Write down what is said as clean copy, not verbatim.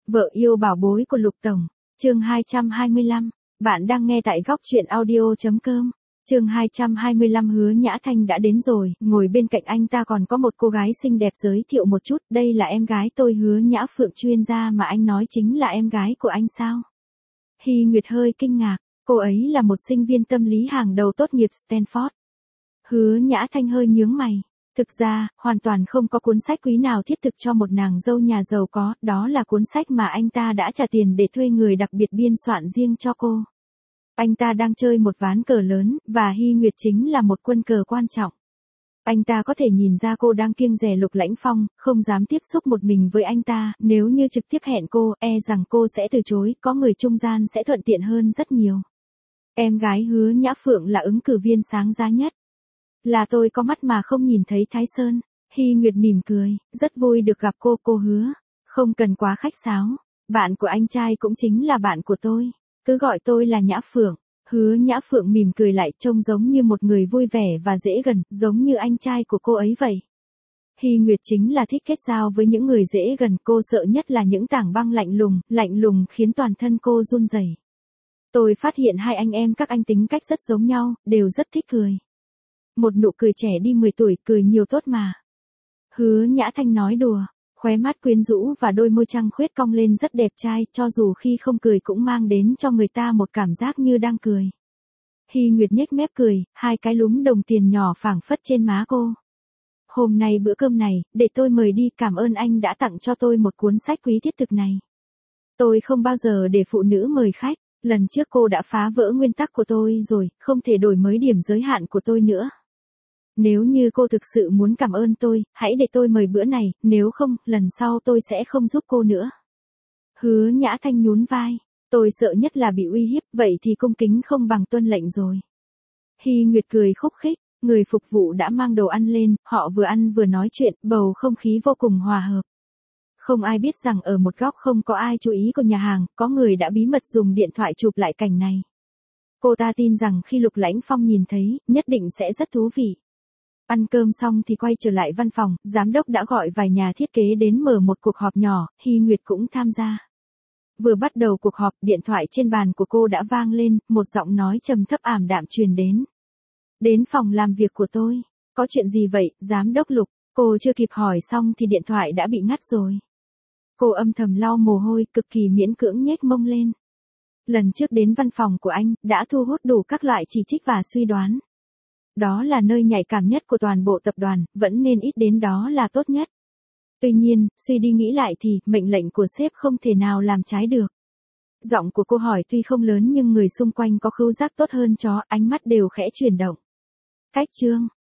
Vợ yêu bảo bối của Lục Tổng, chương 225, bạn đang nghe tại góc truyện audio.com. Chương 225 Hứa Nhã Thanh đã đến rồi, ngồi bên cạnh anh ta còn có một cô gái xinh đẹp, giới thiệu một chút, đây là em gái tôi Hứa Nhã Phượng, chuyên gia mà anh nói chính là em gái của anh sao? Hy Nguyệt hơi kinh ngạc, cô ấy là một sinh viên tâm lý hàng đầu tốt nghiệp Stanford. Hứa Nhã Thanh hơi nhướng mày. Thực ra, hoàn toàn không có cuốn sách quý nào thiết thực cho một nàng dâu nhà giàu có, đó là cuốn sách mà anh ta đã trả tiền để thuê người đặc biệt biên soạn riêng cho cô. Anh ta đang chơi một ván cờ lớn, và Hy Nguyệt chính là một quân cờ quan trọng. Anh ta có thể nhìn ra cô đang kiêng dè Lục Lãnh Phong, không dám tiếp xúc một mình với anh ta, nếu như trực tiếp hẹn cô, rằng cô sẽ từ chối, có người trung gian sẽ thuận tiện hơn rất nhiều. Em gái Hứa Nhã Phượng là ứng cử viên sáng giá nhất. Là tôi có mắt mà không nhìn thấy Thái Sơn. Hy Nguyệt mỉm cười, rất vui được gặp cô Hứa. Không cần quá khách sáo, bạn của anh trai cũng chính là bạn của tôi. Cứ gọi tôi là Nhã Phượng. Hứa Nhã Phượng mỉm cười lại, trông giống như một người vui vẻ và dễ gần, giống như anh trai của cô ấy vậy. Hy Nguyệt chính là thích kết giao với những người dễ gần, cô sợ nhất là những tảng băng lạnh lùng khiến toàn thân cô run rẩy. Tôi phát hiện hai anh em các anh tính cách rất giống nhau, đều rất thích cười. Một nụ cười trẻ đi 10 tuổi, cười nhiều tốt mà. Hứa Nhã Thanh nói đùa, khóe mắt quyến rũ và đôi môi trăng khuyết cong lên rất đẹp trai, cho dù khi không cười cũng mang đến cho người ta một cảm giác như đang cười. Hy Nguyệt nhếch mép cười, hai cái lúm đồng tiền nhỏ phảng phất trên má cô. Hôm nay bữa cơm này, để tôi mời đi, cảm ơn anh đã tặng cho tôi một cuốn sách quý thiết thực này. Tôi không bao giờ để phụ nữ mời khách, lần trước cô đã phá vỡ nguyên tắc của tôi rồi, không thể đổi mới điểm giới hạn của tôi nữa. Nếu như cô thực sự muốn cảm ơn tôi, hãy để tôi mời bữa này, nếu không, lần sau tôi sẽ không giúp cô nữa. Hứa Nhã Thanh nhún vai, tôi sợ nhất là bị uy hiếp, vậy thì cung kính không bằng tuân lệnh rồi. Hy Nguyệt cười khúc khích, người phục vụ đã mang đồ ăn lên, họ vừa ăn vừa nói chuyện, bầu không khí vô cùng hòa hợp. Không ai biết rằng ở một góc không có ai chú ý của nhà hàng, có người đã bí mật dùng điện thoại chụp lại cảnh này. Cô ta tin rằng khi Lục Lãnh Phong nhìn thấy, nhất định sẽ rất thú vị. Ăn cơm xong thì quay trở lại văn phòng, giám đốc đã gọi vài nhà thiết kế đến mở một cuộc họp nhỏ, Hy Nguyệt cũng tham gia. Vừa bắt đầu cuộc họp, điện thoại trên bàn của cô đã vang lên, một giọng nói trầm thấp ảm đạm truyền đến. Đến phòng làm việc của tôi. Có chuyện gì vậy, giám đốc Lục? Cô chưa kịp hỏi xong thì điện thoại đã bị ngắt rồi. Cô âm thầm lau mồ hôi, cực kỳ miễn cưỡng nhếch mông lên. Lần trước đến văn phòng của anh, đã thu hút đủ các loại chỉ trích và suy đoán. Đó là nơi nhạy cảm nhất của toàn bộ tập đoàn, vẫn nên ít đến đó là tốt nhất. Tuy nhiên, suy đi nghĩ lại thì, mệnh lệnh của sếp không thể nào làm trái được. Giọng của cô hỏi tuy không lớn nhưng người xung quanh có khứu giác tốt hơn chó, ánh mắt đều khẽ chuyển động. Cách chương,